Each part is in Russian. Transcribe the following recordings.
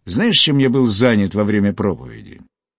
Знаешь, чем я был занят во время проповеди?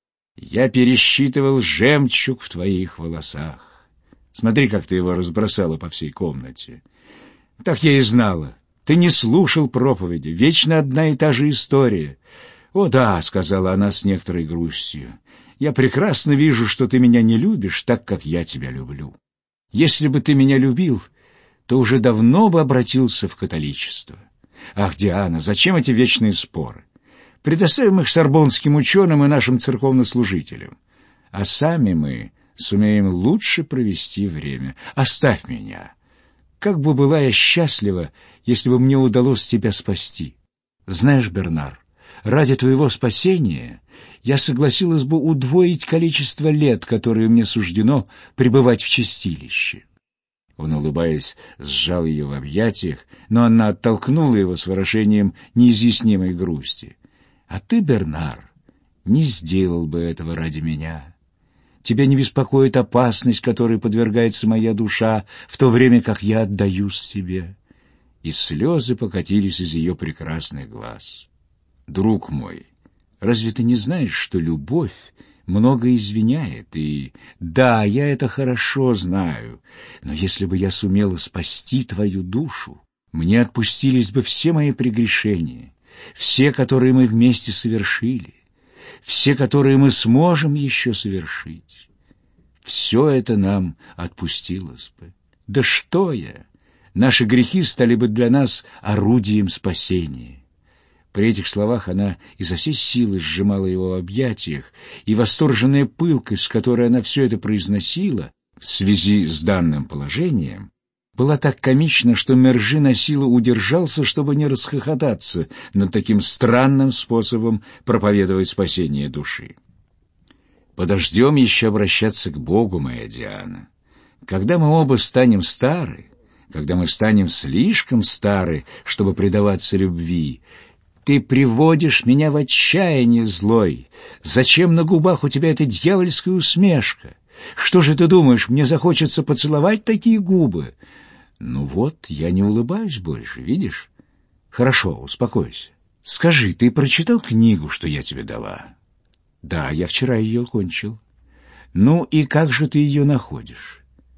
Я пересчитывал жемчуг в твоих волосах. Смотри, как ты его разбросала по всей комнате. Так я и знала. Ты не слушал проповеди. Вечно одна и та же история. «О да», — сказала она с некоторой грустью, — «я прекрасно вижу, что ты меня не любишь так, как я тебя люблю. Если бы ты меня любил, то уже давно бы обратился в католичество. Ах, Диана, зачем эти вечные споры? Предоставим их сорбонским ученым и нашим церковнослужителям, а сами мы сумеем лучше провести время. Оставь меня. Как бы была я счастлива, если бы мне удалось тебя спасти. Знаешь, Бернар, ради твоего спасения я согласилась бы удвоить количество лет, которые мне суждено пребывать в чистилище». Он, улыбаясь, сжал ее в объятиях, но она оттолкнула его с выражением неизъяснимой грусти. «А ты, Бернар, не сделал бы этого ради меня. Тебя не беспокоит опасность, которой подвергается моя душа, в то время как я отдаюсь тебе». И слезы покатились из ее прекрасных глаз. «Друг мой, разве ты не знаешь, что любовь много извиняет? И да, я это хорошо знаю, но если бы я сумела спасти твою душу, мне отпустились бы все мои прегрешения, все, которые мы вместе совершили, все, которые мы сможем еще совершить. Все это нам отпустилось бы. Да что я! Наши грехи стали бы для нас орудием спасения». При этих словах она изо всей силы сжимала его в объятиях, и восторженная пылкость, с которой она все это произносила в связи с данным положением, была так комична, что Мержи насилу удержался, чтобы не расхохотаться над таким странным способом проповедовать спасение души. «Подождем еще обращаться к Богу, моя Диана. Когда мы оба станем стары, когда мы станем слишком стары, чтобы предаваться любви, ты приводишь меня в отчаяние, злой. Зачем на губах у тебя эта дьявольская усмешка? Что же ты думаешь, мне захочется поцеловать такие губы? Ну вот, я не улыбаюсь больше, видишь? Хорошо, успокойся. Скажи, ты прочитал книгу, что я тебе дала? Да, я вчера ее кончил. Ну и как же ты ее находишь?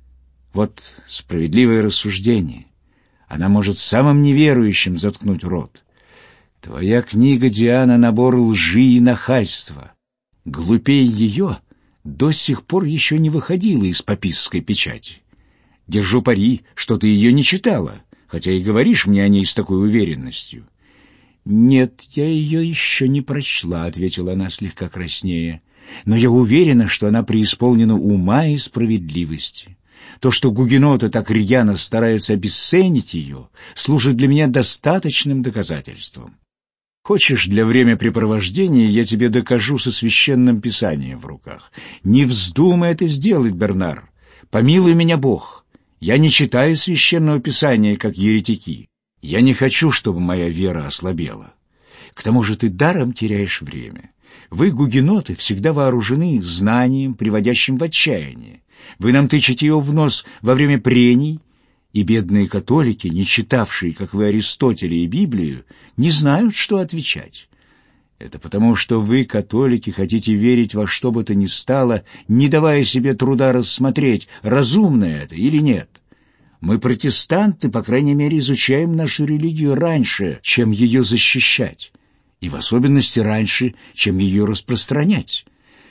Вот справедливое рассуждение. Она может самым неверующим заткнуть рот. Твоя книга, Диана, набор лжи и нахальства. Глупее ее до сих пор еще не выходила из папистской печати. Держу пари, что ты ее не читала, хотя и говоришь мне о ней с такой уверенностью. «Нет, я ее еще не прочла», — ответила она слегка краснея. «Но я уверена, что она преисполнена ума и справедливости. То, что гугеноты так рьяно стараются обесценить ее, служит для меня достаточным доказательством. Хочешь, для времяпрепровождения я тебе докажу со священным писанием в руках? Не вздумай это сделать, Бернар. Помилуй меня Бог. Я не читаю священного писания, как еретики. Я не хочу, чтобы моя вера ослабела. К тому же ты даром теряешь время. Вы, гугеноты, всегда вооружены знанием, приводящим в отчаяние. Вы нам тычете его в нос во время прений, и бедные католики, не читавшие, как вы, Аристотеля и Библию, не знают, что отвечать. Это потому, что вы, католики, хотите верить во что бы то ни стало, не давая себе труда рассмотреть, разумно это или нет. Мы, протестанты, по крайней мере, изучаем нашу религию раньше, чем ее защищать, и в особенности раньше, чем ее распространять.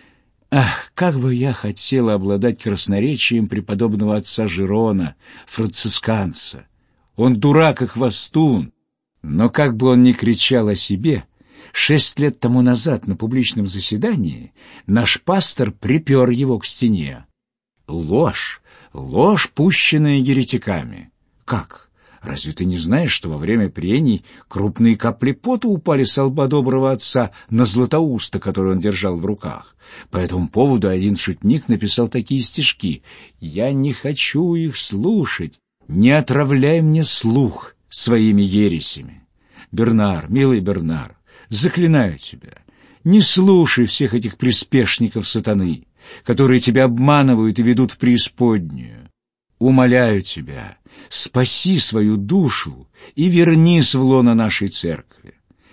Ах, как бы я хотела обладать красноречием преподобного отца Жерона, францисканца! Он дурак и хвастун, но как бы он ни кричал о себе, 6 лет тому назад на публичном заседании наш пастор припер его к стене. Ложь, ложь, пущенная еретиками. Как? Разве ты не знаешь, что во время прений крупные капли пота упали со лба доброго отца на Златоуста, который он держал в руках? По этому поводу один шутник написал такие стишки: «Я не хочу их слушать, не отравляй мне слух своими ересями». Бернар, милый Бернар, заклинаю тебя, не слушай всех этих приспешников сатаны, которые тебя обманывают и ведут в преисподнюю. Умоляю тебя, спаси свою душу и вернись в лоно нашей церкви.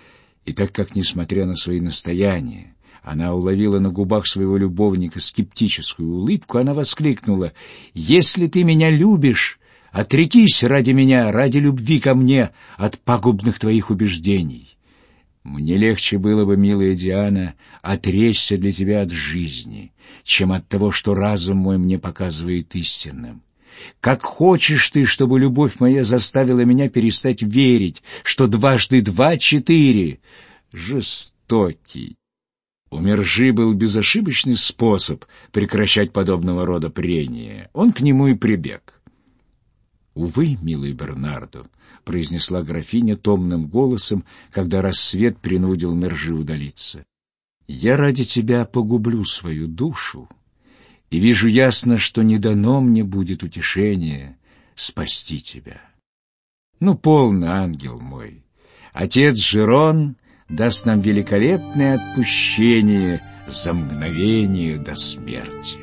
И так как, несмотря на свои настояния, она уловила на губах своего любовника скептическую улыбку, она воскликнула: «Если ты меня любишь, отрекись ради меня, ради любви ко мне от пагубных твоих убеждений. Мне легче было бы, милая Диана, отречься для тебя от жизни, чем от того, что разум мой мне показывает истинным. Как хочешь ты, чтобы любовь моя заставила меня перестать верить, что 2 × 2 = 4. Жестокий. У Мержи был безошибочный способ прекращать подобного рода прения. Он к нему и прибег. «Увы, милый Бернардо», — произнесла графиня томным голосом, когда рассвет принудил Мержи удалиться, — «я ради тебя погублю свою душу, и вижу ясно, что не дано мне будет утешение спасти тебя». Ну, полно, ангел мой. Отец Жерон даст нам великолепное отпущение за мгновение до смерти.